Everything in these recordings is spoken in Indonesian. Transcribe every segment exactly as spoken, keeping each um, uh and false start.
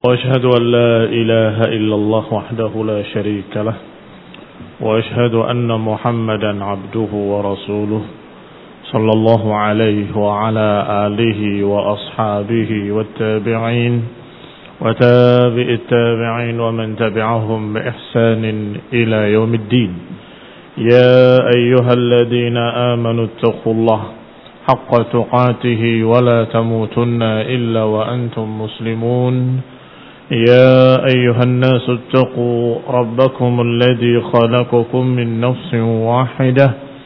وأشهد أن لا إله إلا الله وحده لا شريك له وأشهد أن محمدا عبده ورسوله صلى الله عليه وعلى آله وأصحابه والتابعين وتابع التابعين ومن تبعهم بإحسان إلى يوم الدين. يا أيها الذين آمنوا اتقوا الله حق تقاته ولا تموتن إلا وأنتم مسلمون. يا أيها الناس اتقوا ربكم الذي خلقكم من نفس واحدة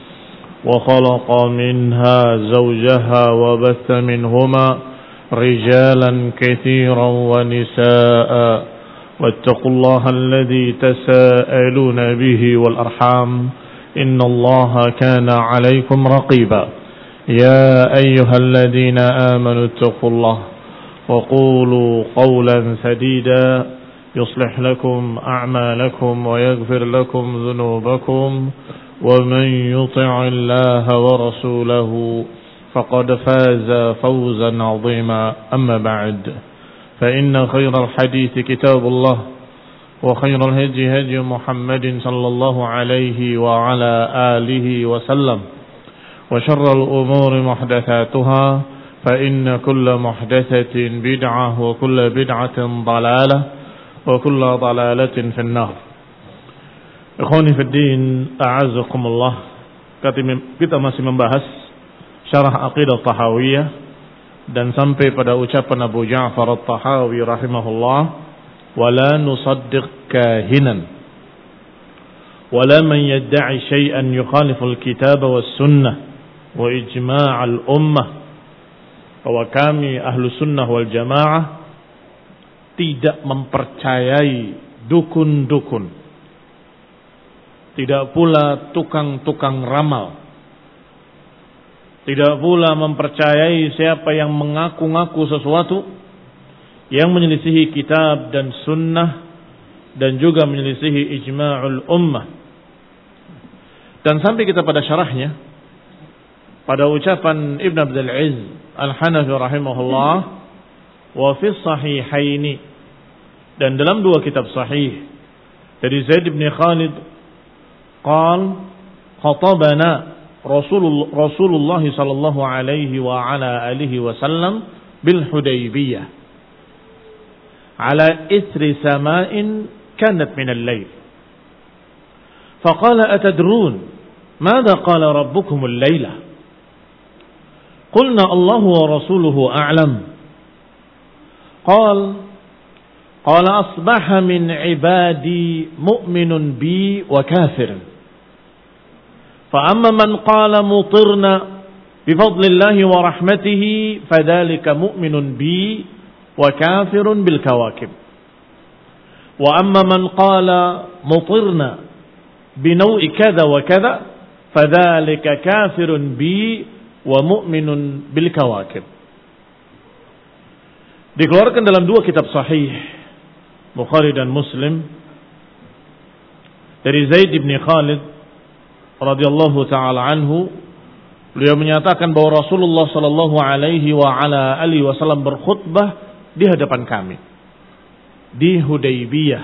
وخلق منها زوجها وبث منهما رجالا كثيرا ونساء واتقوا الله الذي تساءلون به والأرحام إن الله كان عليكم رقيبا. يا أيها الذين آمنوا اتقوا الله وقولوا قولا سديدا يصلح لكم أعمالكم ويغفر لكم ذنوبكم ومن يطع الله ورسوله فقد فاز فوزا عظيما. أما بعد فإن خير الحديث كتاب الله وخير الهدي هدي محمد صلى الله عليه وعلى آله وسلم وشر الأمور محدثاتها فإن كل محدثة بدعة وكل بدعة ضلالة وكل ضلالة في النار. Ikhwani fi din, a'azzakumullah. Kita masih membahas syarah aqidah Tahawiyah dan sampai pada ucapan Abu Ja'far At-Tahawi rahimahullah, wala nusaddiq kahinan wala man yadda'i syai'an yukhalifu al-kitab was sunnah wa ijma' al-ummah. Bahwa kami ahlu sunnah wal jamaah tidak mempercayai dukun-dukun, tidak pula tukang-tukang ramal, tidak pula mempercayai siapa yang mengaku-ngaku sesuatu yang menyelisihi kitab dan sunnah dan juga menyelisihi ijma'ul ummah. Dan sampai kita pada syarahnya, pada ucapan Ibn Abdul Aziz Al-Hanafi rahimahullah, wa fi sahihaini, dan dalam dua kitab sahih dari Zaid bin Khalid qal khatabana Rasulullah Rasulullah sallallahu alaihi wa ala alihi wasallam bil Hudaybiyah ala ithri sama'in kanat min al-layl faqala atadrun madha qala rabbukum al-layla قلنا الله ورسوله أعلم قال قال أصبح من عبادي مؤمن بي وكافر فأما من قال مطرنا بفضل الله ورحمته فذلك مؤمن بي وكافر بالكواكب وأما من قال مطرنا بنوع كذا وكذا فذلك كافر بي wa mu'minun bil kawakib. Dikeluarkan dalam dua kitab sahih Bukhari dan Muslim dari Zaid bin Khalid radhiyallahu taala anhu, beliau menyatakan bahwa Rasulullah sallallahu alaihi wa ala alihi wasallam berkhutbah di hadapan kami di Hudaybiyah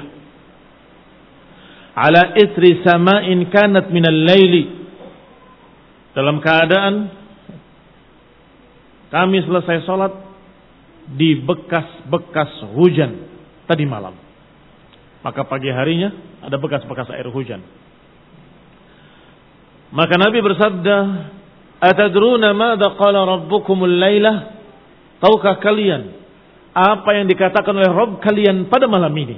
ala ithri sama'in kanat minal laili, dalam keadaan kami selesai sholat di bekas-bekas hujan tadi malam. Maka pagi harinya ada bekas-bekas air hujan. Maka Nabi bersabda, atadruna madza qala rabbukumul lailah? Tahukah kalian apa yang dikatakan oleh Rabb kalian pada malam ini?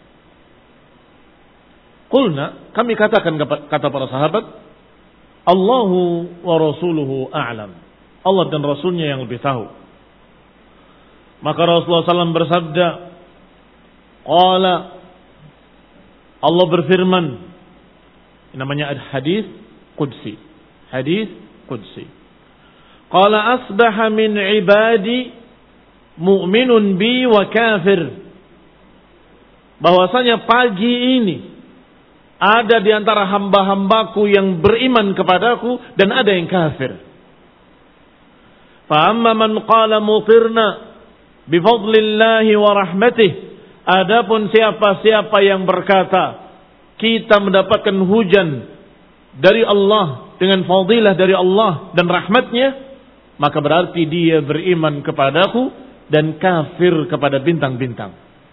Qulna, kami katakan kata para sahabat, Allahu wa rasuluhu a'lam. Allah dan Rasulnya yang lebih tahu. Maka Rasulullah shallallahu alaihi wasallam bersabda, Qala, Allah berfirman, namanya hadis qudsi, hadis qudsi. Qala asbaha min ibadi mu'minun bi wa kafir. Bahwasanya pagi ini ada di antara hamba-hambaku yang beriman kepadaku dan ada yang kafir. Fa amma man qala mutirna bifadlillahi wa rahmatih Adapun siapa-siapa yang berkata kita mendapatkan hujan dari Allah dengan fadilah dari Allah dan rahmatnya, maka berarti dia beriman kepadaku dan kafir kepada bintang-bintang.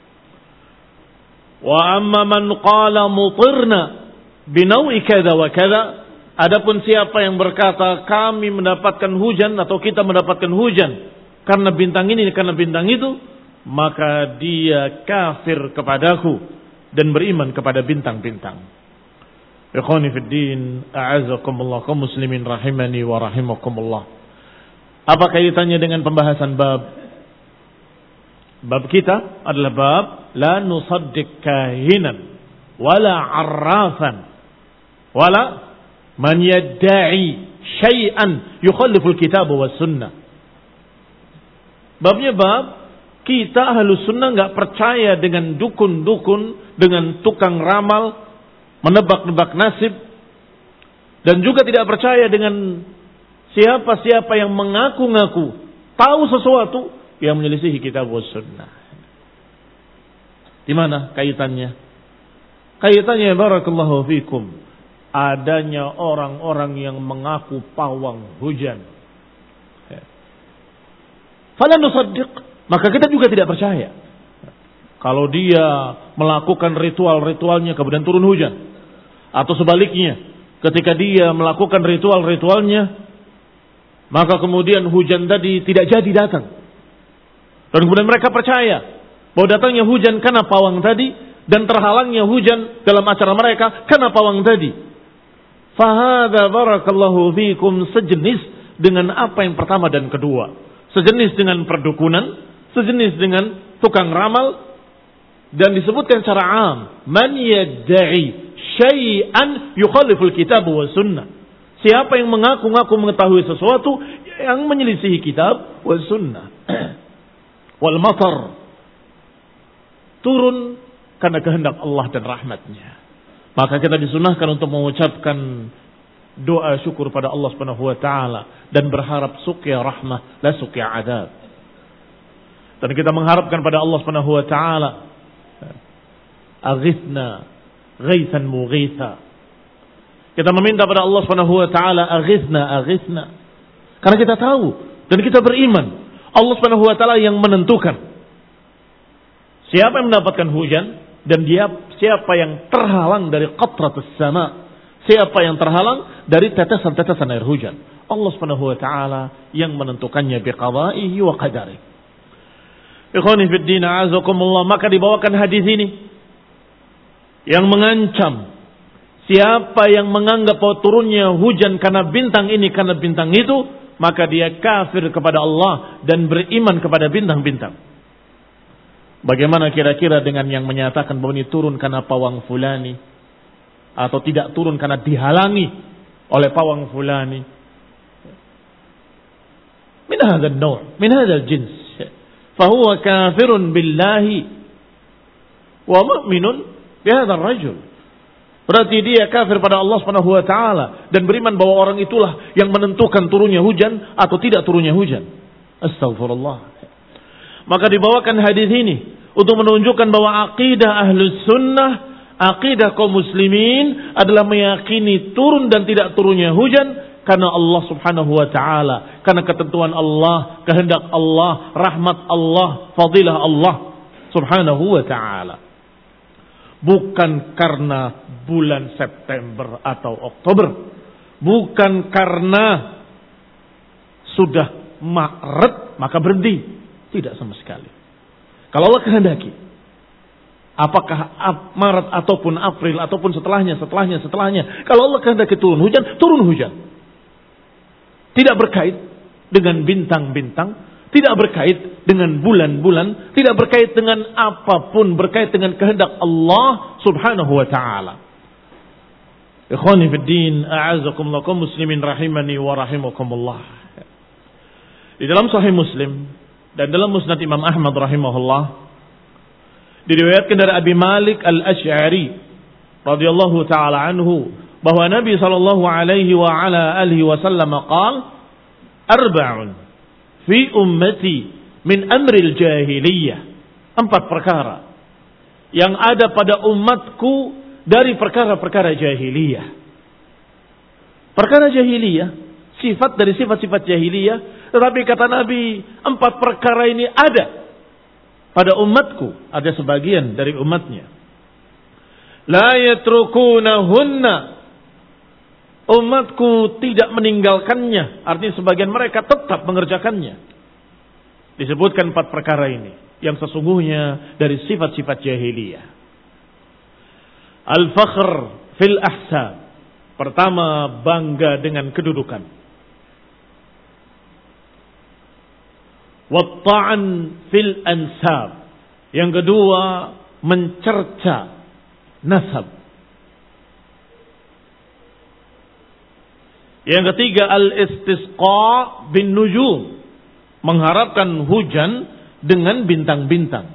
Wa amma man qala mutirna binawi kada wa kada, adapun siapa yang berkata kami mendapatkan hujan atau kita mendapatkan hujan karena bintang ini karena bintang itu, maka dia kafir kepadaku dan beriman kepada bintang-bintang. Ikhwani fid din, a'azakumullah, kaum muslimin rahimani wa rahimakumullah. Apa kaitannya dengan pembahasan bab? Bab kita adalah bab la nusaddiq kahinan wala arrafan wala man yadda'i syai'an yukhalliful kitab was sunnah. Babnya bab kita ahlus sunnah nggak percaya dengan dukun-dukun, dengan tukang ramal, menebak-nebak nasib, dan juga tidak percaya dengan siapa-siapa yang mengaku-ngaku tahu sesuatu yang menyelisihi kitab was sunnah. Di mana kaitannya? Kaitannya barakallahu fikum, adanya orang-orang yang mengaku pawang hujan. Fala nusaddiq, maka kita juga tidak percaya. Kalau dia melakukan ritual-ritualnya kemudian turun hujan. Atau sebaliknya, ketika dia melakukan ritual-ritualnya, maka kemudian hujan tadi tidak jadi datang. Dan kemudian mereka percaya bahwa datangnya hujan karena pawang tadi, dan terhalangnya hujan dalam acara mereka karena pawang tadi. Fahadha barakallahu fikum sejenis dengan apa yang pertama dan kedua. Sejenis dengan perdukunan, sejenis dengan tukang ramal, dan disebutkan secara am, man yadda'i syai'an yukhaliful kitab wa sunnah. Siapa yang mengaku-ngaku mengetahui sesuatu yang menyelisihi kitab wa sunnah. Wal matar, turun karena kehendak Allah dan rahmatnya. Maka kita disunahkan untuk mengucapkan doa syukur pada Allah Subhanahu wa taala dan berharap suqya rahmah la suqya adab. Dan kita mengharapkan pada Allah Subhanahu wa taala, aghithna ghaithan mughitha. Kita meminta pada Allah Subhanahu wa taala aghithna aghithna. Karena kita tahu dan kita beriman Allah Subhanahu wa taala yang menentukan siapa yang mendapatkan hujan dan dia siapa yang terhalang dari qatratus sama. Siapa yang terhalang dari tetesan-tetesan air hujan. Allah Subhanahu wa taala yang menentukannya biqada'ihi wa qadari. Ikhwani fid din, a'azakumullah, maka dibawakan hadis ini yang mengancam siapa yang menganggap bahwa turunnya hujan karena bintang ini karena bintang itu, maka dia kafir kepada Allah dan beriman kepada bintang-bintang. Bagaimana kira-kira dengan yang menyatakan bahwa ini turun karena pawang fulani, atau tidak turun karena dihalangi oleh pawang fulani? Min hadzal naw', min hadzal jins, fa huwa kafirun billahi wa mu'minun bi hadzal rajul. Berarti dia kafir pada Allah Subhanahu wa taala dan beriman bahwa orang itulah yang menentukan turunnya hujan atau tidak turunnya hujan. Astagfirullah. Maka dibawakan hadis ini untuk menunjukkan bahwa akidah Ahlus Sunnah, akidah kaum muslimin adalah meyakini turun dan tidak turunnya hujan karena Allah Subhanahu wa taala, karena ketentuan Allah, kehendak Allah, rahmat Allah, fadilah Allah Subhanahu wa taala. Bukan karena bulan September atau Oktober, bukan karena sudah Maret maka berhenti, tidak sama sekali. Kalau Allah kehendaki, apakah Maret ataupun April ataupun setelahnya, setelahnya, setelahnya, kalau Allah kehendaki turun hujan, turun hujan. Tidak berkait dengan bintang-bintang, tidak berkait dengan bulan-bulan, tidak berkait dengan apapun, berkait dengan kehendak Allah Subhanahu wa taala. Ikhwani fid din, a'azakumullah, kaum muslimin rahimani wa rahimakumullah. Di dalam Sahih Muslim dan dalam Musnad Imam Ahmad rahimahullah, diriwayatkan dari Abi Malik Al-Asy'ari radhiyallahu taala anhu bahwa Nabi sallallahu alaihi wa ala alihi wasallam qaal, arba'un fi ummati min amril jahiliyah. Empat perkara yang ada pada umatku dari perkara-perkara jahiliyah. Perkara jahiliyah, sifat dari sifat-sifat jahiliyah, tetapi kata Nabi, empat perkara ini ada pada umatku, ada sebagian dari umatnya. La yatrukunahunna, umatku tidak meninggalkannya, artinya sebagian mereka tetap mengerjakannya. Disebutkan empat perkara ini yang sesungguhnya dari sifat-sifat jahiliyah. Al-fakhr fil ahsab, pertama bangga dengan kedudukan. Wat-ta'an fil ansab, yang kedua mencerca nasab. Yang ketiga al-istisqa bin nujum, mengharapkan hujan dengan bintang-bintang.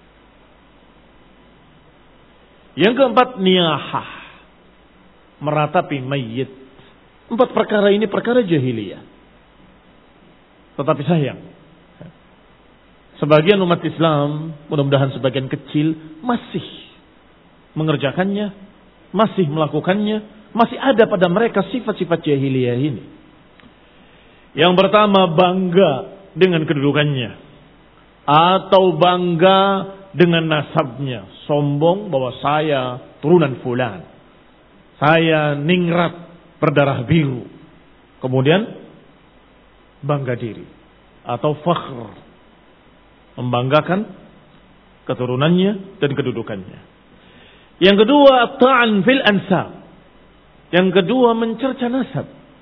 Yang keempat niyahah, meratapi mayit. Empat perkara ini perkara jahiliyah. Tetapi sayang, sebagian umat Islam, mudah-mudahan sebagian kecil, masih mengerjakannya, masih melakukannya, masih ada pada mereka sifat-sifat jahiliyah ini. Yang pertama bangga dengan kedudukannya, atau bangga dengan nasabnya, sombong bahwa saya turunan fulan, saya ningrat berdarah biru, kemudian bangga diri atau fakhr, membanggakan keturunannya dan kedudukannya. Yang kedua ta'an fil ansab, yang kedua mencerca nasab.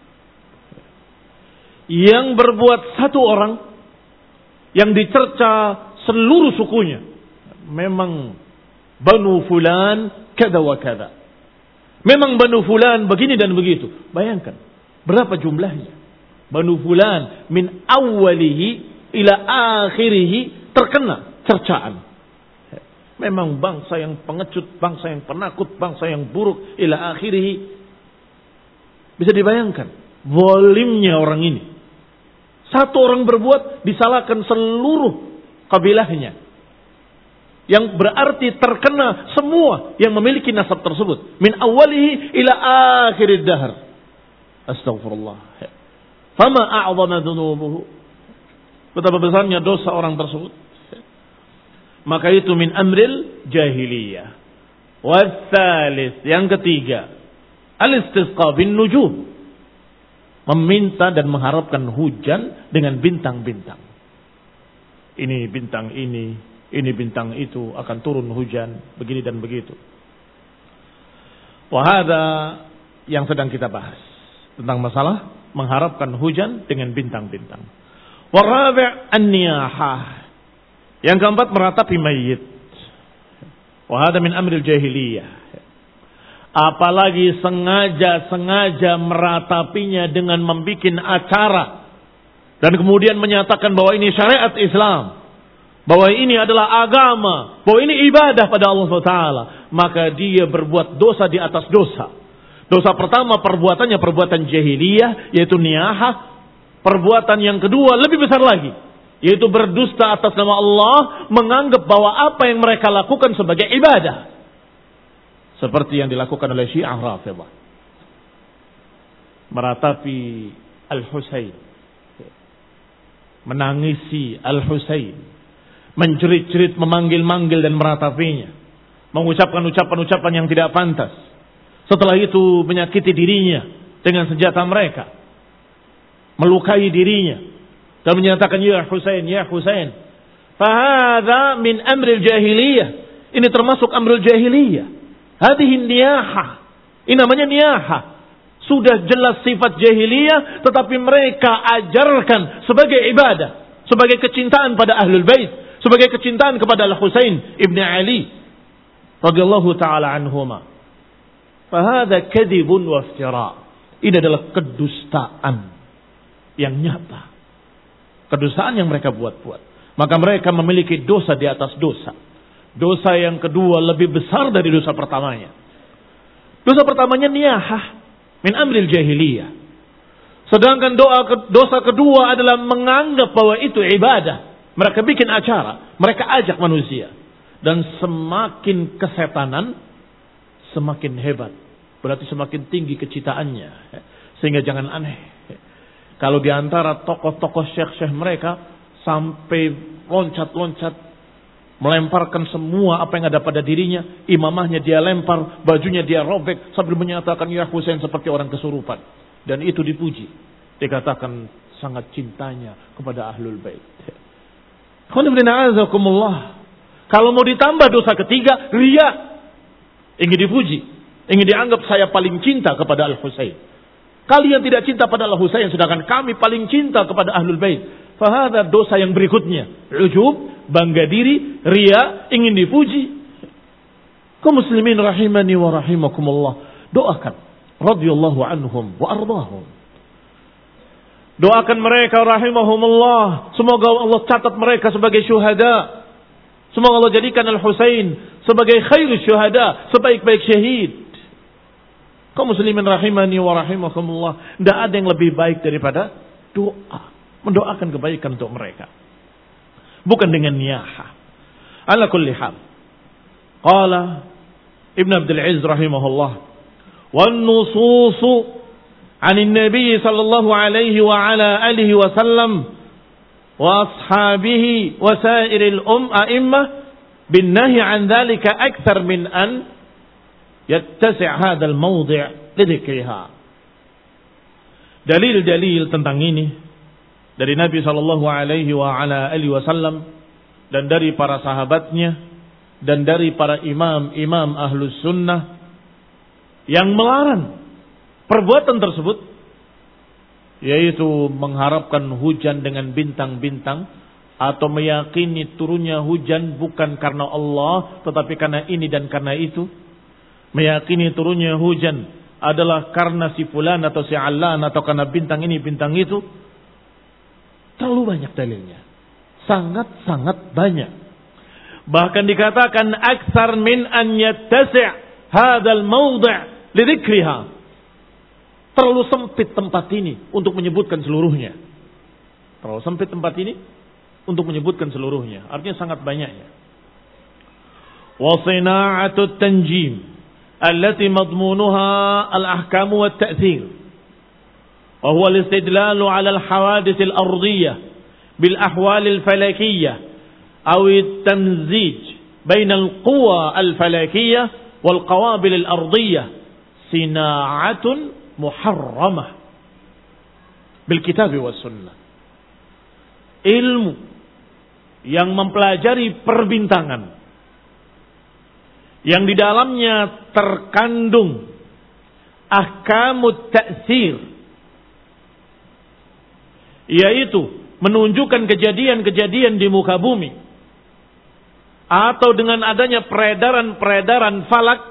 Yang berbuat satu orang yang dicerca seluruh sukunya, memang Banu Fulan kada wa kada, memang Banu Fulan begini dan begitu. Bayangkan berapa jumlahnya. Banu Fulan min awwalihi ila akhirihi terkena cercaan. Memang bangsa yang pengecut, bangsa yang penakut, bangsa yang buruk ila akhirihi. Bisa dibayangkan zalimnya orang ini. Satu orang berbuat disalahkan seluruh kabilahnya, yang berarti terkena semua yang memiliki nasab tersebut min awalihi ila akhirid dahr. Astaghfirullah. Fama a'zama dhunubuhu, betapa besarnya dosa orang tersebut. Maka itu min amril jahiliyah. Wasalis, yang ketiga al-istisqa bin nujum, meminta dan mengharapkan hujan dengan bintang-bintang. Ini bintang ini, ini bintang itu akan turun hujan, begini dan begitu. Wahada yang sedang kita bahas tentang masalah mengharapkan hujan dengan bintang-bintang. Warabi' an-niyahah, yang keempat meratapi mayit. Wahada min amril jahiliyah. Apalagi sengaja-sengaja meratapinya dengan membuat acara dan kemudian menyatakan bahwa ini syariat Islam, bahwa ini adalah agama, bahwa ini ibadah pada Allah subhanahu wa taala, maka dia berbuat dosa di atas dosa. Dosa pertama perbuatannya perbuatan jahiliyah, yaitu niyahah. Perbuatan yang kedua lebih besar lagi, yaitu berdusta atas nama Allah, menganggap bahwa apa yang mereka lakukan sebagai ibadah. Seperti yang dilakukan oleh Syiah Rafidhah, meratapi Al-Husain, menangisi Al-Husain, menjerit-jerit, memanggil-manggil dan meratapinya, mengucapkan ucapan-ucapan yang tidak pantas. Setelah itu menyakiti dirinya dengan senjata mereka, melukai dirinya dan menyatakan ya Husain, ya Husain. Fahadha min amril jahiliyah, ini termasuk amrul jahiliyah. Hadhihi niyahah, ini namanya niyahah. Sudah jelas sifat jahiliyah, tetapi mereka ajarkan sebagai ibadah, sebagai kecintaan pada ahlul bait, sebagai kecintaan kepada Al-Husain ibn Ali radhiyallahu taala anhuma. Fahadha kadhibun wa iftira, ini adalah kedustaan yang nyata, kedustaan yang mereka buat-buat. Maka mereka memiliki dosa di atas dosa. Dosa yang kedua lebih besar dari dosa pertamanya. Dosa pertamanya niyahah min amril jahiliyah. Sedangkan doa dosa kedua adalah menganggap bahwa itu ibadah. Mereka bikin acara, mereka ajak manusia. Dan semakin kesetanan, semakin hebat. Berarti semakin tinggi kecitaannya. Sehingga jangan aneh. Kalau diantara tokoh-tokoh syekh-syekh mereka sampai loncat-loncat, melemparkan semua apa yang ada pada dirinya, imamahnya dia lempar, bajunya dia robek sambil menyatakan ya Husain seperti orang kesurupan. Dan itu dipuji. Dikatakan sangat cintanya kepada Ahlul Bait. Kalau mau ditambah dosa ketiga, riya. Ingin dipuji, ingin dianggap saya paling cinta kepada Al-Husain. Kalian tidak cinta pada Al-Husain, sedangkan kami paling cinta kepada Ahlul Bait. Fahadha dosa yang berikutnya. Ujub, bangga diri, riya, ingin dipuji. Kaum muslimin rahimani wa rahimakumullah. Doakan radhiyallahu anhum wa ardahum. Doakan mereka rahimahumullah. Semoga Allah catat mereka sebagai syuhada. Semoga Allah jadikan Al-Husain sebagai khairul syuhada, sebaik-baik syahid. Kaum muslimin rahimani wa rahimakumullah. Tidak ada yang lebih baik daripada doa. Mendoakan kebaikan untuk mereka. Bukan dengan niyaha. Ala kulli hal. Qala Ibn Abdul Aziz rahimahullah. Wan nususu anin Nabi sallallahu alaihi wa ala alihi wa sallam wa ashabihi wa sairil um a'immah bin nahi an dhalika akthar min an yattasi' hadzal mawdi' lidhikriha. Dalil-dalil tentang ini dari Nabi sallallahu alaihi wa ala alihi wasallam dan dari para sahabatnya dan dari para imam-imam ahlus sunnah yang melarang perbuatan tersebut, yaitu mengharapkan hujan dengan bintang-bintang atau meyakini turunnya hujan bukan karena Allah tetapi karena ini dan karena itu, meyakini turunnya hujan adalah karena si fulan atau si allan atau karena bintang ini bintang itu. Terlalu banyak dalilnya. Sangat-sangat banyak. Bahkan dikatakan aktsar min an yattasi' hadzal mawdi' lidzikriha. Terlalu sempit tempat ini untuk menyebutkan seluruhnya. Terlalu sempit tempat ini untuk menyebutkan seluruhnya. Artinya sangat banyaknya. Wa sina'atut tanjim allati madmunuha al-ahkam wa at-ta'thir. وهو الاستدلال على الحوادث الأرضية بالأحوال الفلكية أو التمزيج بين القوى الفلكية والقوابل الأرضية صناعة محرمة بالكتاب والسنة. Ilmu yang mempelajari perbintangan yang di dalamnya terkandung ahkamut ta'tsir, yaitu menunjukkan kejadian-kejadian di muka bumi atau dengan adanya peredaran-peredaran falak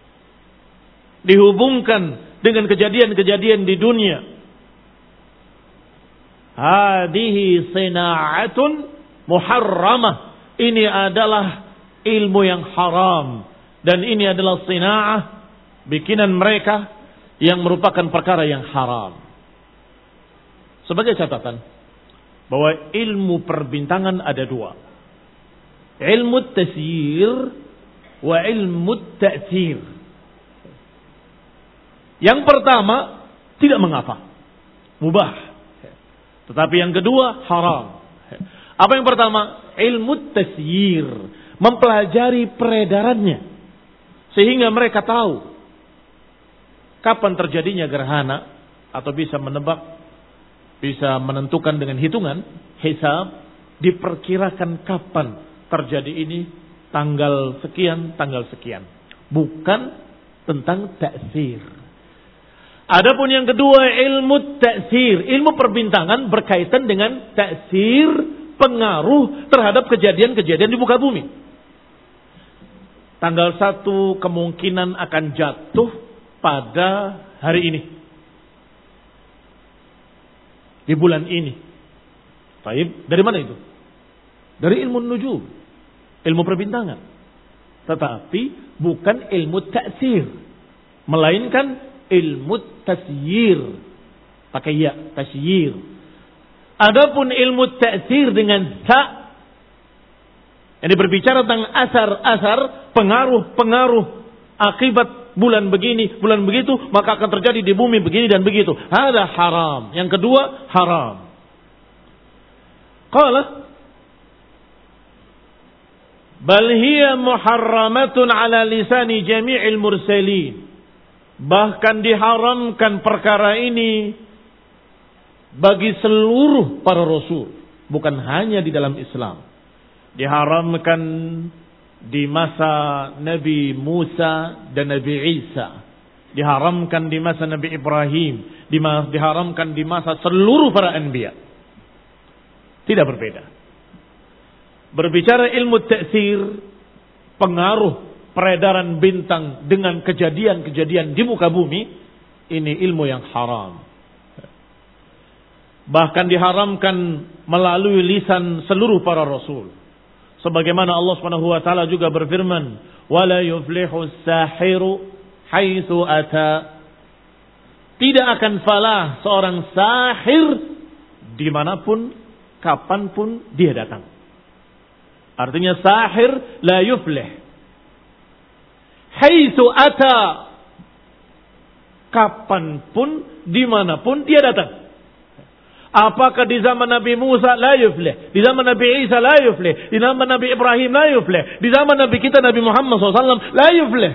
dihubungkan dengan kejadian-kejadian di dunia. Hadihi sina'atun muharramah. Ini adalah ilmu yang haram dan ini adalah sina'ah bikinan mereka yang merupakan perkara yang haram. Sebagai catatan bahwa ilmu perbintangan ada dua. Ilmu tasyir wa ilmu ta'thir. Yang pertama tidak mengapa, mubah. Tetapi yang kedua haram. Apa yang pertama? Ilmu tasyir, mempelajari peredarannya sehingga mereka tahu kapan terjadinya gerhana atau bisa menebak, bisa menentukan dengan hitungan, hisab, diperkirakan kapan terjadi ini, tanggal sekian, tanggal sekian. Bukan tentang ta'tsir. Adapun yang kedua ilmu ta'tsir, ilmu perbintangan berkaitan dengan ta'tsir, pengaruh terhadap kejadian-kejadian di muka bumi. Tanggal satu kemungkinan akan jatuh pada hari ini, di bulan ini. Baik, dari mana itu? Dari ilmu nujum, ilmu perbintangan. Tetapi bukan ilmu ta'tsir, melainkan ilmu tasyir. Pakai ya, tasyir. Adapun ilmu ta'tsir dengan ta, Ini berbicara tentang asar-asar, pengaruh-pengaruh akibat bulan begini, bulan begitu, maka akan terjadi di bumi begini dan begitu. Hada haram. Yang kedua, haram. Qala bal hiya muharramatun ala lisani jami'il mursalin. Bahkan diharamkan perkara ini bagi seluruh para rasul, bukan hanya di dalam Islam. Diharamkan di masa Nabi Musa dan Nabi Isa. Diharamkan di masa Nabi Ibrahim. Diharamkan di masa seluruh para anbiya. Tidak berbeda. Berbicara ilmu ta'sir, pengaruh peredaran bintang dengan kejadian-kejadian di muka bumi, ini ilmu yang haram. Bahkan diharamkan melalui lisan seluruh para rasul. Sebagaimana Allah Subhanahu wa taala juga berfirman, "Wala yuflihu as-sahiru haitsu ata." Tidak akan falah seorang sahir dimanapun, kapanpun dia datang. Artinya sahir la yuflih. Haitsu ata. Kapanpun, dimanapun dia datang. Apakah di zaman Nabi Musa la yuflih, di zaman Nabi Isa la yuflih, di zaman Nabi Ibrahim la yuflih, di zaman Nabi kita Nabi Muhammad shallallahu alaihi wasallam la yuflih.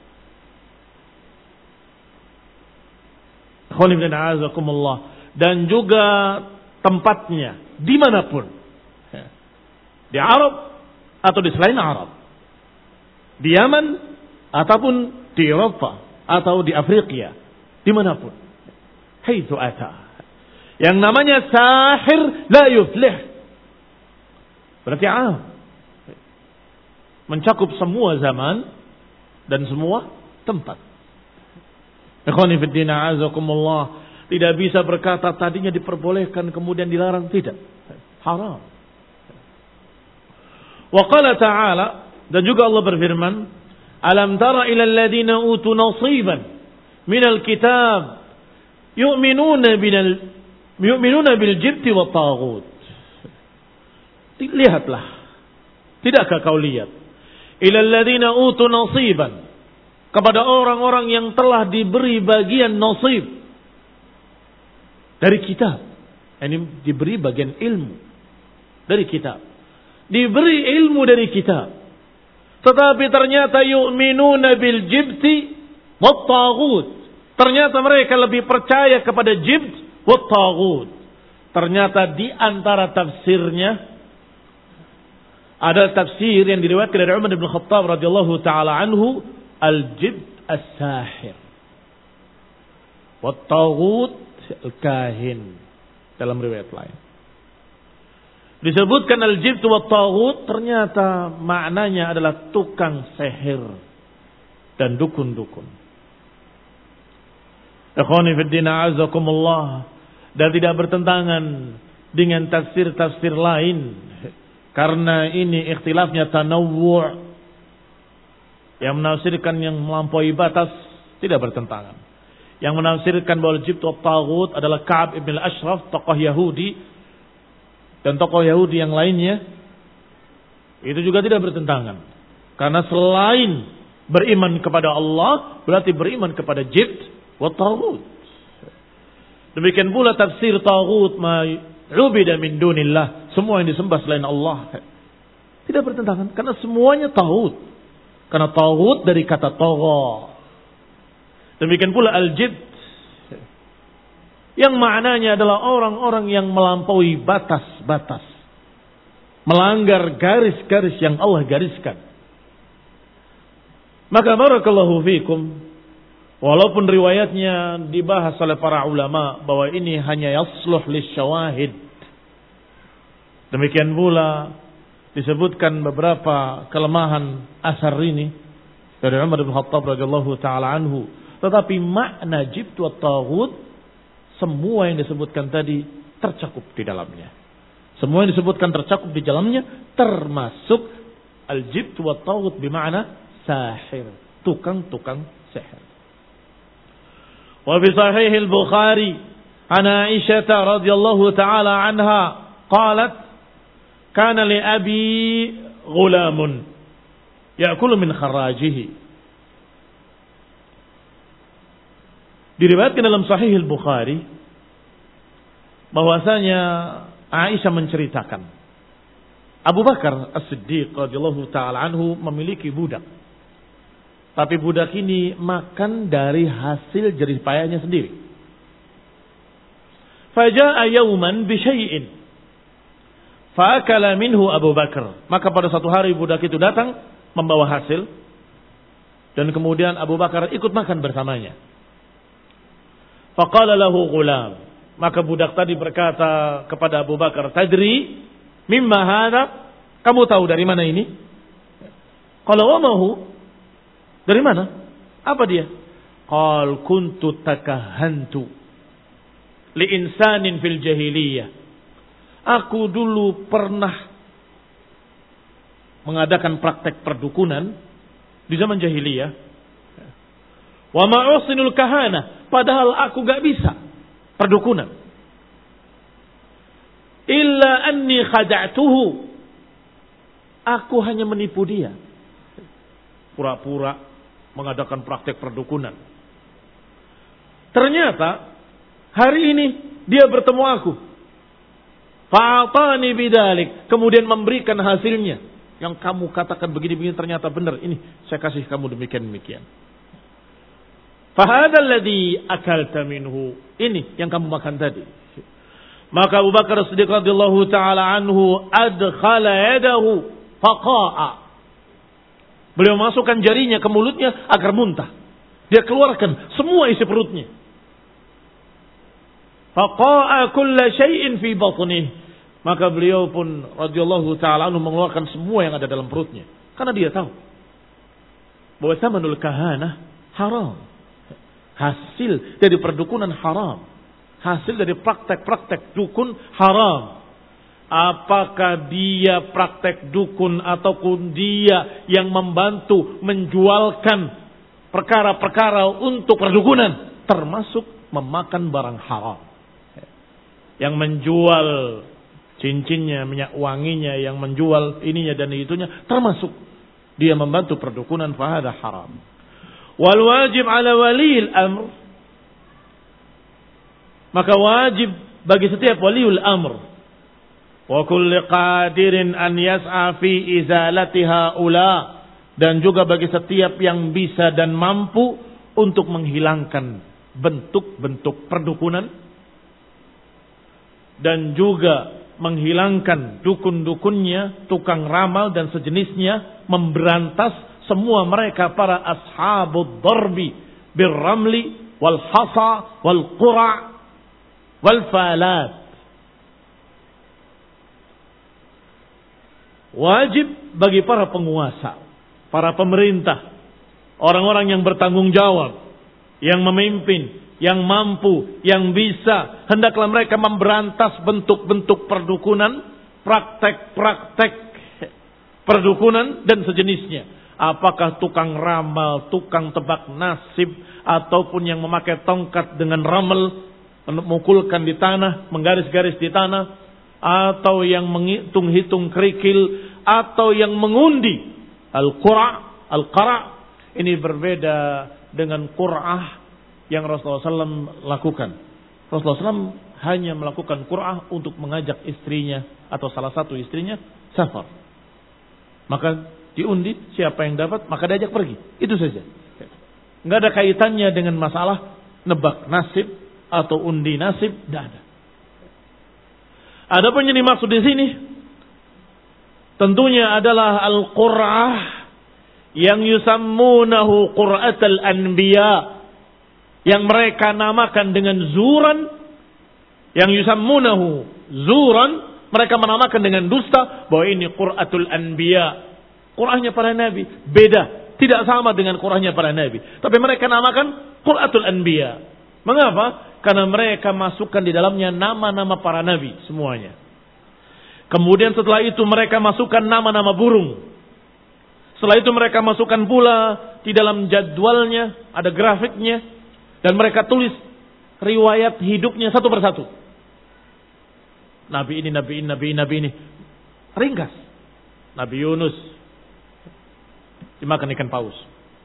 Dan juga tempatnya dimanapun, di Arab atau di selain Arab, di Yaman ataupun di Eropa atau di Afrika, dimanapun. Haitsu ata. Yang namanya sahir la yuflih. Berarti am. Mencakup semua zaman dan semua tempat. Ikhwani fid din a'azakumullah. Tidak bisa berkata tadinya diperbolehkan kemudian dilarang. Tidak. Haram. Wa qala ta'ala, dan juga Allah berfirman, alam tara ila alladhina utu nasiban minal kitab yu'minuna binal yu'minuna bil jibti wa taghut. Lihatlah, tidakkah kau lihat ila alladhina utu nasiban, kepada orang-orang yang telah diberi bagian nasib dari kitab. Ini diberi bagian ilmu dari kitab, diberi ilmu dari kitab, tetapi ternyata yu'minuna bil jibti wa taghut. Ternyata mereka lebih percaya kepada jibt wa taghut. Ternyata di antara tafsirnya ada tafsir yang diriwayatkan dari Umar bin Khattab radhiyallahu taala anhu, al-jibt as-sahir wa taghut al-kahin. Dalam riwayat lain disebutkan al-jibt wa taghut, ternyata maknanya adalah tukang sihir dan dukun-dukun. Ikhwani fid din a'azakumullah. Dan tidak bertentangan dengan tafsir-tafsir lain, karena ini ikhtilafnya tanawwu'. Yang menafsirkan yang melampaui batas tidak bertentangan. Yang menafsirkan bahwa al-jibt wa taghut adalah Ka'ab ibn al-Ashraf, tokoh Yahudi, dan tokoh Yahudi yang lainnya, itu juga tidak bertentangan. Karena selain beriman kepada Allah, berarti beriman kepada jibt wa taghut. Demikian pula tafsir taghut, ma ubida min dunillah, semua yang disembah selain Allah. Tidak bertentangan, karena semuanya taghut. Karena taghut dari kata tagha. Demikian pula al-jibt, yang maknanya adalah orang-orang yang melampaui batas-batas, melanggar garis-garis yang Allah gariskan. Maka barakallahu fikum, walaupun riwayatnya dibahas oleh para ulama bahwa ini hanya yasluh lisyawahid, demikian pula disebutkan beberapa kelemahan asar ini dari Umar bin Khattab radhiyallahu taala anhu. Tetapi makna jibt wa taghut, semua yang disebutkan tadi tercakup di dalamnya. Semua yang disebutkan tercakup di dalamnya, termasuk al-jibt wa taghut bermakna sahir, tukang-tukang sihir. Wa fi sahih al-Bukhari an Aisyah radhiyallahu taala anha qalat kana li abi ghulamun ya'kulu min kharajihi. Diriwayatkan dalam Sahih Al-Bukhari bahwasanya Aisyah menceritakan Abu Bakar As-Siddiq radhiyallahu taala anhu memiliki budak. Tapi budak ini makan dari hasil jerih payahnya sendiri. Faja'a yawman bi syai'in fa'akala minhu Abu Bakar. Maka pada satu hari budak itu datang membawa hasil dan kemudian Abu Bakar ikut makan bersamanya. Faqala lahu ghulam. Maka budak tadi berkata kepada Abu Bakar, "Tadri mimma hadha?" Kamu tahu dari mana ini? Qala wa ma hu? Dari mana? Apa dia? Qal kuntu takahantu li insanin fil jahiliyah. Aku dulu pernah mengadakan praktek perdukunan di zaman jahiliyah. Wa ma usinul kahana, padahal aku gak bisa perdukunan. Illa anni khada'tuhu, aku hanya menipu dia. Pura-pura mengadakan praktek perdukunan. Ternyata hari ini dia bertemu aku. Fa'atani bidalik, kemudian memberikan hasilnya. Yang kamu katakan begini-begini ternyata benar. Ini saya kasih kamu demikian-demikian. Fahadha alladhi akalta minhu, ini yang kamu makan tadi. Maka Abu Bakar As-Siddiq radhiyallahu taala anhu adkhala yadahu faqa'a. Beliau masukkan jarinya ke mulutnya agar muntah. Dia keluarkan semua isi perutnya. Faqa'a kulla syai'in fi batnihi. Maka beliau pun radhiyallahu taala anhu mengeluarkan semua yang ada dalam perutnya. Karena dia tahu bahwa samanul kahana haram. Hasil dari perdukunan haram. Hasil dari praktek-praktek dukun haram. Apakah dia praktek dukun ataupun dia yang membantu menjualkan perkara-perkara untuk perdukunan, termasuk memakan barang haram. Yang menjual cincinnya, minyak wanginya, yang menjual ininya dan itunya, termasuk dia membantu perdukunan, fahada haram. Wal wajib ala waliil amr, maka wajib bagi setiap waliul amr wa kulli qadirin an yas'a fi izalatiha ula, dan juga bagi setiap yang bisa dan mampu untuk menghilangkan bentuk-bentuk perdukunan dan juga menghilangkan dukun-dukunnya, tukang ramal dan sejenisnya, memberantas semua mereka para ashabud darbi bil ramli wal hasa wal qura' wal falat. Wajib bagi para penguasa, para pemerintah, orang-orang yang bertanggung jawab, yang memimpin, yang mampu, yang bisa, hendaklah mereka memberantas bentuk-bentuk perdukunan, praktek-praktek perdukunan dan sejenisnya. Apakah tukang ramal, tukang tebak nasib, ataupun yang memakai tongkat dengan ramal, memukulkan di tanah, menggaris-garis di tanah, atau yang menghitung-hitung kerikil, atau yang mengundi al-qura', al-qara'. Ini berbeda dengan qur'ah yang Rasulullah shallallahu alaihi wasallam lakukan. Rasulullah shallallahu alaihi wasallam hanya melakukan qur'ah untuk mengajak istrinya atau salah satu istrinya safar. Maka diundi, siapa yang dapat maka diajak pergi. Itu saja. Enggak ada kaitannya dengan masalah nebak nasib atau undi nasib, tidak ada. Adapun yang dimaksud di sini tentunya adalah al-qur'ah yang yusammunahu qur'atul anbiya, yang mereka namakan dengan zuran, yang yusammunahu zuran, mereka menamakan dengan dusta bahwa ini qur'atul anbiya. Qur'ahnya para nabi beda, tidak sama dengan Qur'ahnya para nabi, tapi mereka namakan qur'atul anbiya. Mengapa? Karena mereka masukkan di dalamnya nama-nama para nabi semuanya. Kemudian setelah itu mereka masukkan nama-nama burung. Setelah itu mereka masukkan pula di dalam jadwalnya, ada grafiknya, dan mereka tulis riwayat hidupnya satu persatu. Nabi ini, nabi ini, nabi ini, nabi ini. Ringkas. Nabi Yunus dimakan ikan paus.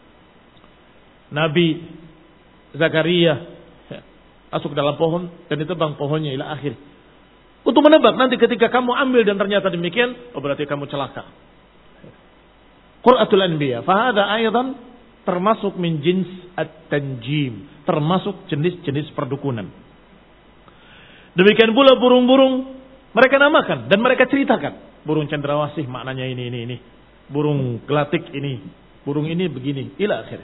Nabi Zakaria masuk dalam pohon dan ditebang pohonnya ila akhir. Untuk menebak nanti ketika kamu ambil dan ternyata demikian, oh berarti kamu celaka. Qur'atul Anbiya. Fahada ayatan termasuk min jins at-tanjim. Termasuk jenis-jenis perdukunan. Demikian pula burung-burung mereka namakan dan mereka ceritakan. Burung cendrawasih maknanya ini, ini, ini. Burung gelatik ini. Burung ini begini. Ila akhir.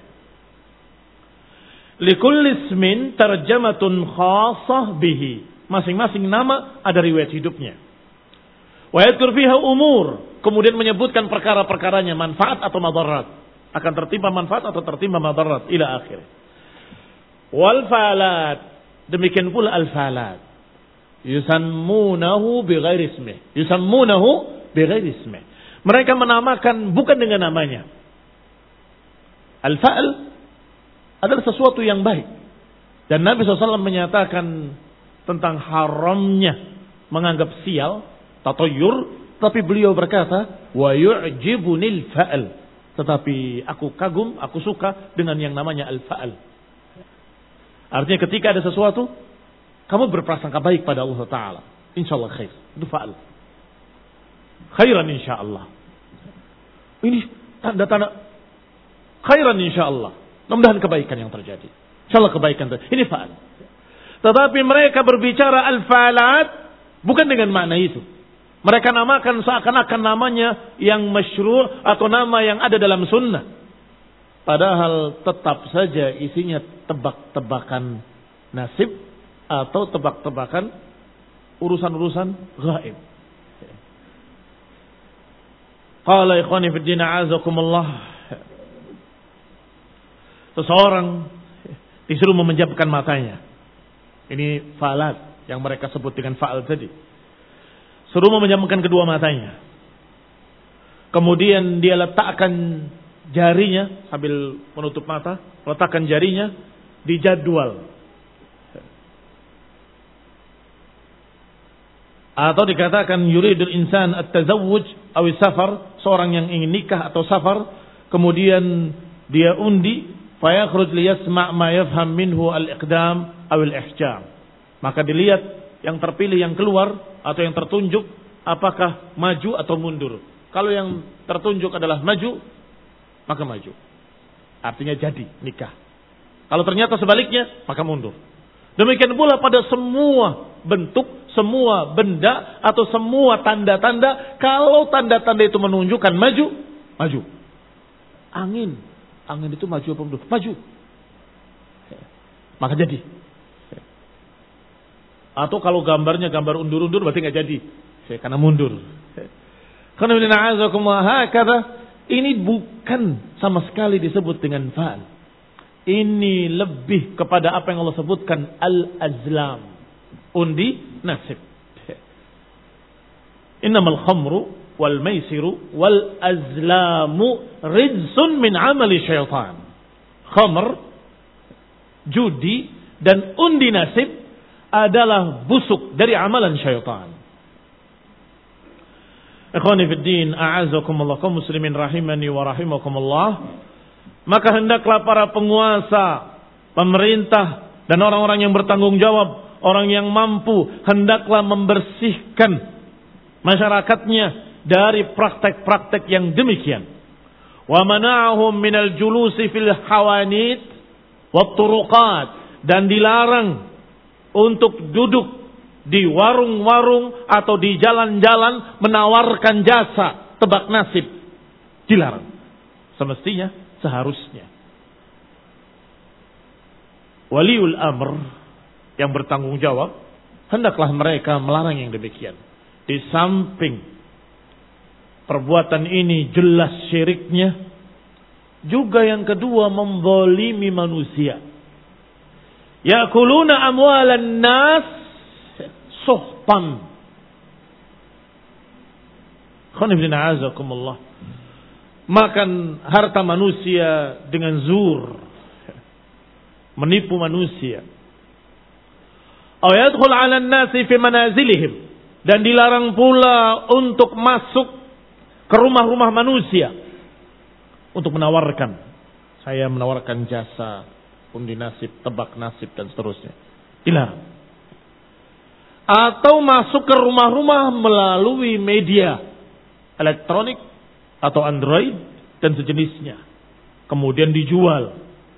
Likulli ismin tarjamatun khasah bihi. Masing-masing nama ada riwayat hidupnya. Wa yadhkur fiha umur. Kemudian menyebutkan perkara-perkaranya, manfaat atau madarat. Akan tertimpa manfaat atau tertimpa madarat. Ila akhir. Wal falat. Demikian pula al-falat. Yusammunahu bighairi ismih. Yusammunahu bighairi ismih. Mereka menamakan bukan dengan namanya. Al-fa'al adalah sesuatu yang baik. Dan Nabi shallallahu alaihi wasallam menyatakan tentang haramnya menganggap sial, tatoyur, tapi beliau berkata, wa yu'jibunil fa'al. Tetapi aku kagum, aku suka dengan yang namanya al-fa'al. Artinya ketika ada sesuatu, kamu berprasangka baik pada Allah Ta'ala. InsyaAllah khair. Itu fa'al. Khairan insyaAllah. Ini tanda-tanda khairan insyaAllah. Mudah-mudahan kebaikan yang terjadi. InsyaAllah kebaikan terjadi. Ini fa'al. Tetapi mereka berbicara al-falat bukan dengan makna itu. Mereka namakan seakan-akan namanya yang masyru' atau nama yang ada dalam sunnah. Padahal tetap saja isinya tebak-tebakan nasib atau tebak-tebakan urusan-urusan gaib. Qala ikhwani fid din a'azakumullah. Seseorang disuruh memejamkan matanya. Ini falat yang mereka sebut dengan fa'al tadi. Suruh memejamkan kedua matanya. Kemudian dia letakkan jarinya sambil menutup mata, letakkan jarinya di jadwal. Atau dikatakan yuridul insan at-tazawwuj aw safar, seorang yang ingin nikah atau safar, kemudian dia undi fayakhruj liyasma' ma yafham minhu al-iqdam aw al-ihjam. Maka dilihat yang terpilih yang keluar atau yang tertunjuk apakah maju atau mundur. Kalau yang tertunjuk adalah maju, maka maju. Artinya jadi nikah. Kalau ternyata sebaliknya, maka mundur. Demikian pula pada semua bentuk, semua benda atau semua tanda-tanda. Kalau tanda-tanda itu menunjukkan maju, maju. Angin, angin itu maju apa mundur? Maju. Maka jadi. Atau kalau gambarnya gambar undur-undur berarti nggak jadi, karena mundur. Karena ini bukan sama sekali disebut dengan fa'al. Ini lebih kepada apa yang Allah sebutkan al-azlam, undi nasib. Innamal khamru wal maisiru wal azlamu rijsun min amali syaitan. Khamr, judi dan undi nasib adalah busuk dari amalan syaitan. Ikhwani fid din, a'azakumullah, kaum muslimin rahimani wa rahimakumullah. Maka hendaklah para penguasa, pemerintah dan orang-orang yang bertanggung jawab, orang yang mampu, hendaklah membersihkan masyarakatnya dari praktek-praktek yang demikian. Wa mana'ahum minal julusi fil hawanit wat turuqat, dan dilarang untuk duduk di warung-warung atau di jalan-jalan menawarkan jasa tebak nasib. Dilarang. Semestinya, seharusnya waliul amr yang bertanggung jawab, hendaklah mereka melarang yang demikian. Di samping perbuatan ini jelas syiriknya, juga yang kedua menzalimi manusia. Yakuluna amwalan nas suhtan. Khonibina azakumullah. Makan harta manusia dengan zur, menipu manusia. Aw yadkhul 'ala an-nasi fi manazilihim, dan dilarang pula untuk masuk ke rumah-rumah manusia untuk menawarkan. Saya menawarkan jasa undi nasib, tebak nasib dan seterusnya. Dilarang. Atau masuk ke rumah-rumah melalui media elektronik atau Android dan sejenisnya. Kemudian dijual.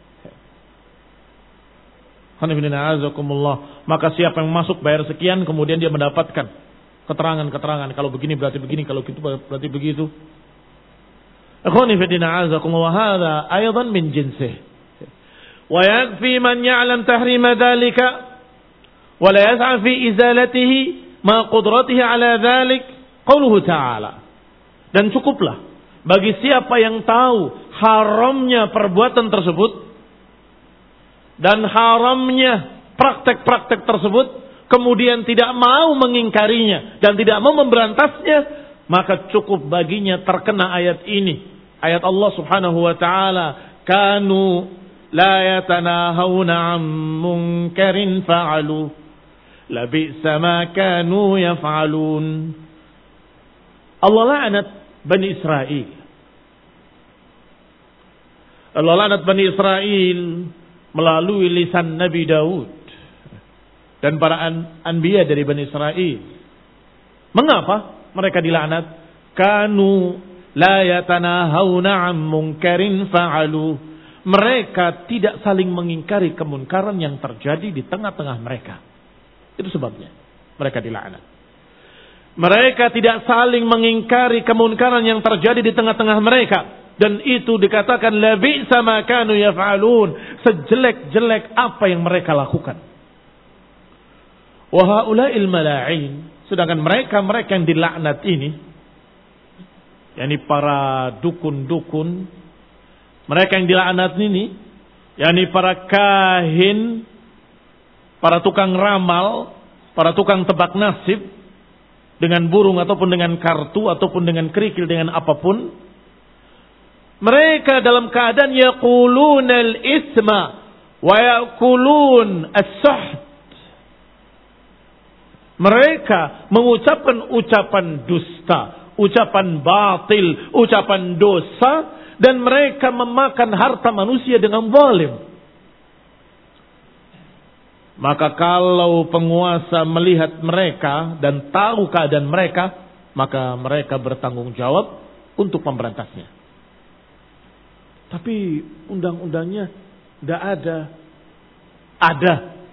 Maka siapa yang masuk bayar sekian, kemudian dia mendapatkan keterangan-keterangan. Kalau begini berarti begini, kalau gitu berarti begitu. Akhwani fillah azakumullah, hadza aidan min jinsih. Wa yakfi man ya'lam tahrima dzalika wa la yas'a fi izalatihi ma qudratihi ala dzalik qauluhu ta'ala. Dan cukuplah bagi siapa yang tahu haramnya perbuatan tersebut dan haramnya praktek-praktek tersebut, kemudian tidak mau mengingkarinya dan tidak mau memberantasnya, maka cukup baginya terkena ayat ini. Ayat Allah Subhanahu wa taala, kanu la yatanahawna 'an munkarin fa'alu labi'sa ma kanu yaf'alun. Allah laknat Bani Israel. Allah laknat Bani Israel melalui lisan Nabi Daud dan para an- anbiya dari Bani Israel. Mengapa mereka dilaknat? Kanu la yatanahawna 'an munkarin fa'alu. Mereka tidak saling mengingkari kemunkaran yang terjadi di tengah-tengah mereka. Itu sebabnya mereka dilaknat. Mereka tidak saling mengingkari kemunkaran yang terjadi di tengah-tengah mereka. Dan itu dikatakan labi'sa ma kanu yaf'alun. Sejelek-jelek apa yang mereka lakukan. Wa haula'il mala'in. Sedangkan mereka-mereka yang dilaknat ini, yakni para dukun-dukun, mereka yang dilaknat ini, yakni para kahin, para tukang ramal, para tukang tebak nasib, dengan burung ataupun dengan kartu ataupun dengan kerikil, dengan apapun, mereka dalam keadaan yaqulun al-itsma wa yaqulun as-suht. Mereka mengucapkan ucapan dusta, ucapan batil, ucapan dosa, dan mereka memakan harta manusia dengan zalim. Maka kalau penguasa melihat mereka dan tahu keadaan mereka, maka mereka bertanggung jawab untuk memberantasnya. Tapi undang-undangnya tidak ada. Ada.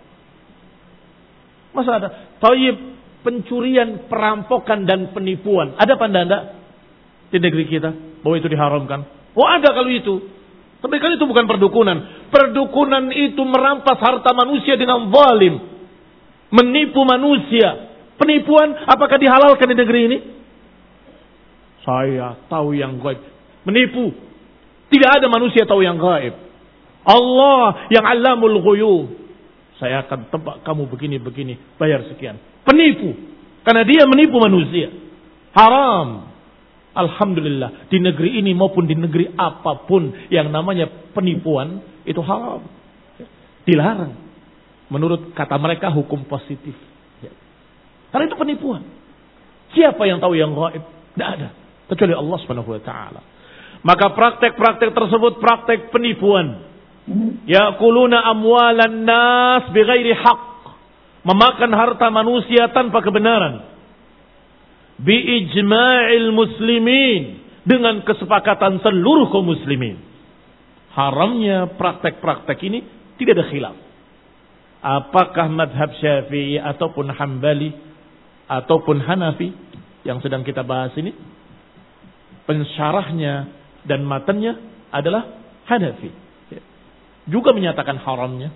Masa ada? Taib, pencurian, perampokan dan penipuan. Ada apa anda di negeri kita bahwa itu diharamkan? Oh ada kalau itu. Tapi kan itu bukan perdukunan. Perdukunan itu merampas harta manusia dengan zalim. Menipu manusia. Penipuan apakah dihalalkan di negeri ini? Saya tahu yang gaib. Menipu. Tidak ada manusia tahu yang gaib. Allah yang alamul ghuyub. Saya akan tebak kamu begini-begini. Bayar sekian. Penipu. Karena dia menipu manusia. Haram. Alhamdulillah, di negeri ini maupun di negeri apapun yang namanya penipuan itu haram, dilarang. Menurut kata mereka hukum positif. Karena itu penipuan. Siapa yang tahu yang gaib? Tidak ada, kecuali Allah Subhanahu wa taala. Maka praktek-praktek tersebut praktek penipuan. Yaquluna amwalan nas bighairi haqq. Memakan harta manusia tanpa kebenaran. Biijma'il muslimin, dengan kesepakatan seluruh kaum muslimin. Haramnya praktek-praktek ini tidak ada khilaf. Apakah madhab Syafi'i ataupun Hambali ataupun Hanafi yang sedang kita bahas ini, pensyarahnya dan matanya adalah Hanafi, juga menyatakan haramnya.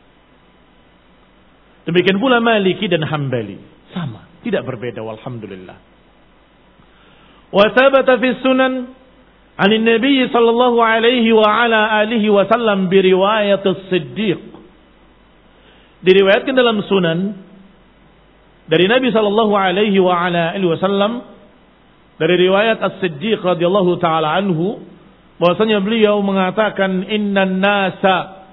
Demikian pula Maliki dan Hambali, sama, tidak berbeda, walhamdulillah. Wa thabata fi sunan 'an an-nabiy sallallahu alaihi wa ala alihi wa sallam bi riwayat as-Siddiq. Diriwayatkan dalam sunan dari Nabi sallallahu alaihi wa ala alihi wasallam dari riwayat As-Siddiq radhiyallahu taala anhu, bahwasanya beliau mengatakan innan nasa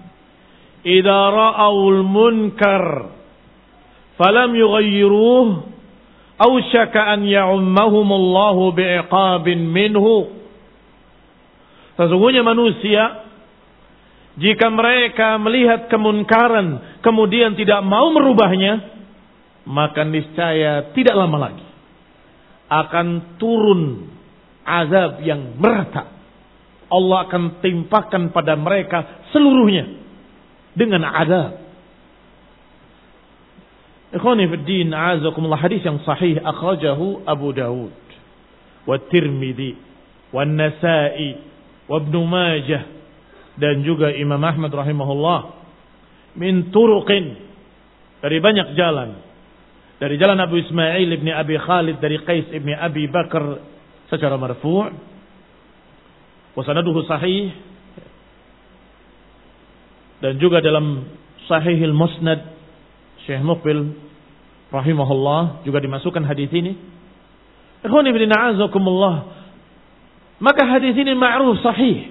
idza ra'awul munkar falam yughayyiruhu ausyaka an ya'ummahumullahu bi'iqabin minhu. Sesungguhnya manusia, jika mereka melihat kemunkaran kemudian tidak mau merubahnya, maka niscaya tidak lama lagi akan turun azab yang merata. Allah akan timpakan pada mereka seluruhnya dengan azab. Ikhwani fi din, a'azakumullah, hadis yang sahih akhrajahu Abu Dawud wa Tirmidzi wa Nasa'i wa Ibnu Majah dan juga Imam Ahmad rahimahullah min turuqin, dari banyak jalan, dari jalan Abu Ismail ibni Abi Khalid dari Qais ibni Abi Bakar secara marfu' wa sanaduhu sahih, dan juga dalam Sahihil Musnad Syekh Muqbil rahimahullah juga dimasukkan hadis ini. Ikhwani fillah a'azakumullah, maka hadis ini ma'ruf sahih.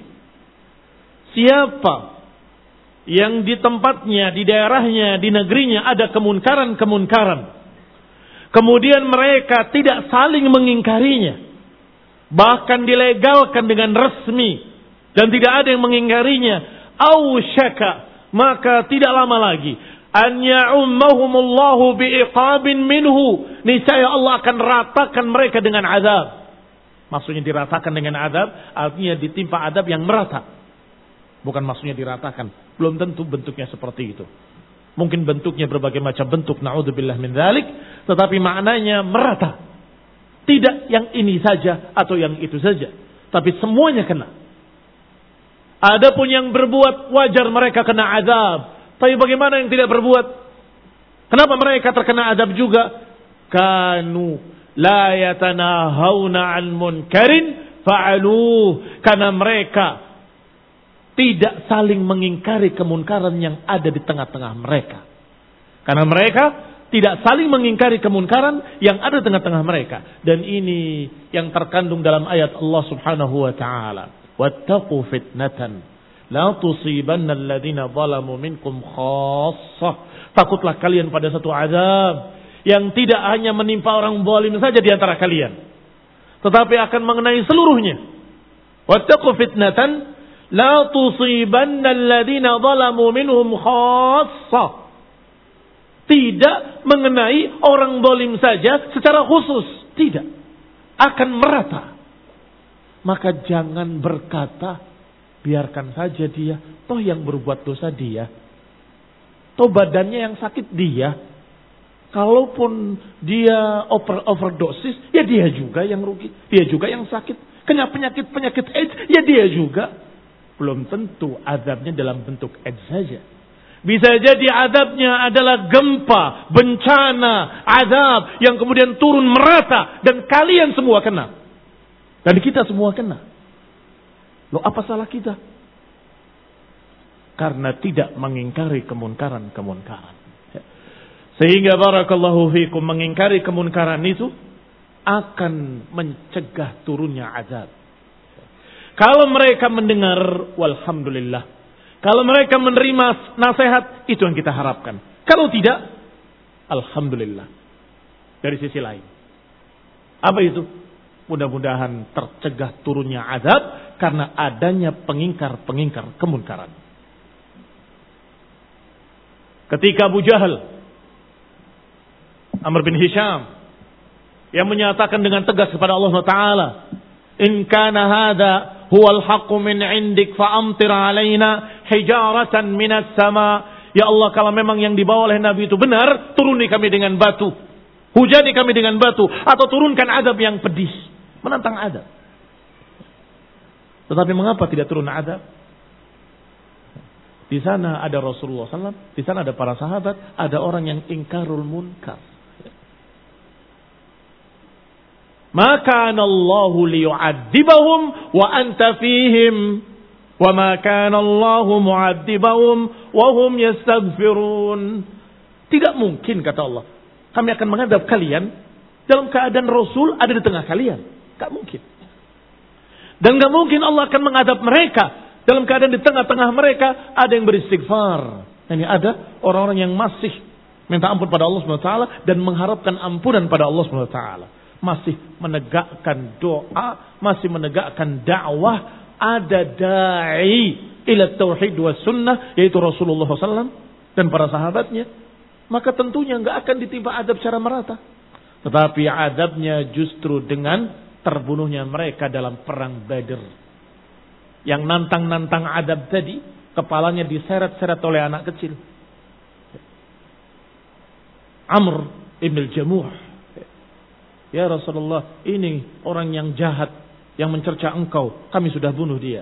Siapa yang di tempatnya, di daerahnya, di negerinya ada kemunkaran-kemunkaran, kemudian mereka tidak saling mengingkarinya, bahkan dilegalkan dengan resmi dan tidak ada yang mengingkarinya, ausyaka, maka tidak lama lagi an ya'ummahumullahu bi'iqabin minhu, niscaya Allah akan ratakan mereka dengan azab. Maksudnya diratakan dengan azab, artinya ditimpa azab yang merata. Bukan maksudnya diratakan, belum tentu bentuknya seperti itu. Mungkin bentuknya berbagai macam bentuk, na'udzubillah min dzalik, tetapi maknanya merata. Tidak yang ini saja atau yang itu saja, tapi semuanya kena. Adapun yang berbuat, wajar mereka kena azab. Tapi bagaimana yang tidak berbuat? Kenapa mereka terkena azab juga? Kanu la yatanahawna 'an munkarin fa'aluh, karena mereka tidak saling mengingkari kemunkaran yang ada di tengah-tengah mereka. Karena mereka tidak saling mengingkari kemunkaran yang ada di tengah-tengah mereka. Dan ini yang terkandung dalam ayat Allah Subhanahu wa taala, wattaqu fitnatan la tusibanna alladhina zalamu minkum khassah. Takutlah kalian pada satu azab yang tidak hanya menimpa orang zalim saja di antara kalian, tetapi akan mengenai seluruhnya. Wattaqu fitnatan la tusibanna alladhina zalamu minhum khassah. Tidak mengenai orang zalim saja secara khusus, tidak, akan merata. Maka jangan berkata, biarkan saja dia, toh yang berbuat dosa dia, toh badannya yang sakit dia. Kalaupun dia over overdosis, ya dia juga yang rugi, dia juga yang sakit. Kena penyakit penyakit AIDS, ya dia juga. Belum tentu azabnya dalam bentuk AIDS saja. Bisa jadi azabnya adalah gempa, bencana, azab yang kemudian turun merata dan kalian semua kena. Dan kita semua kena. Loh, apa salah kita? Karena tidak mengingkari kemunkaran-kemunkaran. Sehingga barakallahu fikum, mengingkari kemunkaran itu akan mencegah turunnya azab. Kalau mereka mendengar, walhamdulillah. Kalau mereka menerima nasihat, itu yang kita harapkan. Kalau tidak, alhamdulillah. Dari sisi lain, apa itu? Mudah-mudahan tercegah turunnya azab karena adanya pengingkar-pengingkar kemunkaran. Ketika Abu Jahal, Amr bin Hisham, yang menyatakan dengan tegas kepada Allah Taala, in kana hadha huwal haqqu min indik fa amtir alaina hijaratan minas sama. Ya Allah, kalau memang yang dibawa oleh Nabi itu benar, turuni kami dengan batu, hujani kami dengan batu, atau turunkan azab yang pedih. Menantang azab. Tetapi mengapa tidak turun azab? Di sana ada Rasulullah sallallahu alaihi wasallam, di sana ada para sahabat, ada orang yang ingkarul munkar. Ma kana Allahu liyu'adzibahum wa anta fihim wa ma kana Allahu mu'adzibahum wa hum yastaghfirun. Tidak mungkin, kata Allah, kami akan mengadab kalian dalam keadaan Rasul ada di tengah kalian. Gak mungkin. Dan gak mungkin Allah akan mengadab mereka dalam keadaan di tengah-tengah mereka ada yang beristighfar. Ini ada orang-orang yang masih minta ampun pada Allah Subhanahu wa taala dan mengharapkan ampunan pada Allah Subhanahu wa taala. Masih menegakkan doa, masih menegakkan dakwah, ada dai ila tauhid wa sunnah, yaitu Rasulullah shallallahu alaihi wasallam dan para sahabatnya, maka tentunya enggak akan ditimpa adab secara merata. Tetapi adabnya justru dengan terbunuhnya mereka dalam perang Badr. Yang nantang-nantang adab tadi, kepalanya diseret-seret oleh anak kecil. Amr ibn al-Jamuh. Ya Rasulullah, ini orang yang jahat, yang mencerca engkau, kami sudah bunuh dia.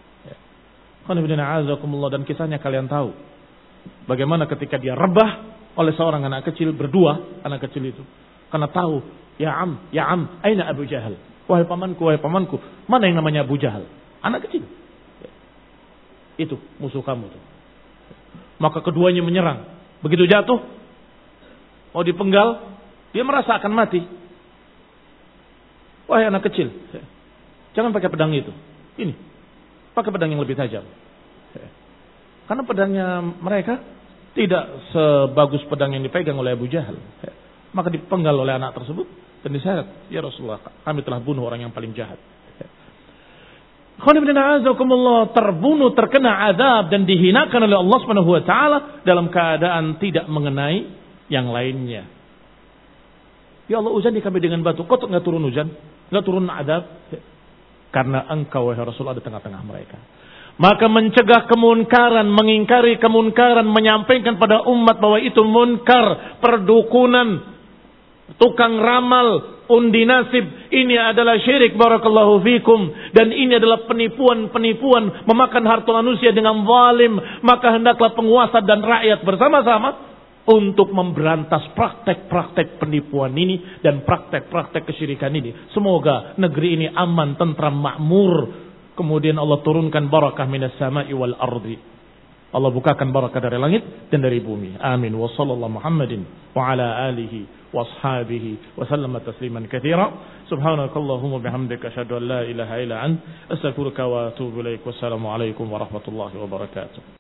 Dan kisahnya kalian tahu. Bagaimana ketika dia rebah oleh seorang anak kecil, berdua anak kecil itu. Karena tahu, ya am, ya am, aina Abu Jahal. Wahai pamanku, wahai pamanku, mana yang namanya Abu Jahal? Anak kecil. Itu musuh kamu tuh. Maka keduanya menyerang. Begitu jatuh, mau dipenggal, dia merasa akan mati. Wahai anak kecil, jangan pakai pedang itu. Ini, pakai pedang yang lebih tajam. Karena pedangnya mereka tidak sebagus pedang yang dipegang oleh Abu Jahal. Maka dipenggal oleh anak tersebut dan diseret. Ya Rasulullah, kami telah bunuh orang yang paling jahat. Terbunuh, terkena azab dan dihinakan oleh Allah Subhanahu wa taala dalam keadaan tidak mengenai yang lainnya. Ya Allah, uzani kami dengan batu. Kok enggak turun hujan? Enggak turun azab? Karena engkau wahai Rasul ada tengah-tengah mereka. Maka mencegah kemunkaran, mengingkari kemunkaran, menyampaikan pada umat bahwa itu munkar, perdukunan, tukang ramal, undi nasib, ini adalah syirik, barakallahu fikum, dan ini adalah penipuan-penipuan, memakan harta manusia dengan zalim. Maka hendaklah penguasa dan rakyat bersama-sama untuk memberantas praktek-praktek penipuan ini dan praktek-praktek kesyirikan ini. Semoga negeri ini aman, tentram, makmur. Kemudian Allah turunkan barakah minas sama'i wal ardi. Allah bukakan barakah dari langit dan dari bumi. Amin. Wa sallallahu Muhammadin wa ala alihi wa ashabihi wa sallama tasliman katsira. Subhanakallahumma bihamdika asyhadu an la ilaha illa ant astaghfiruka wa atubu ilaik. Wassalamu alaikum warahmatullahi wabarakatuh.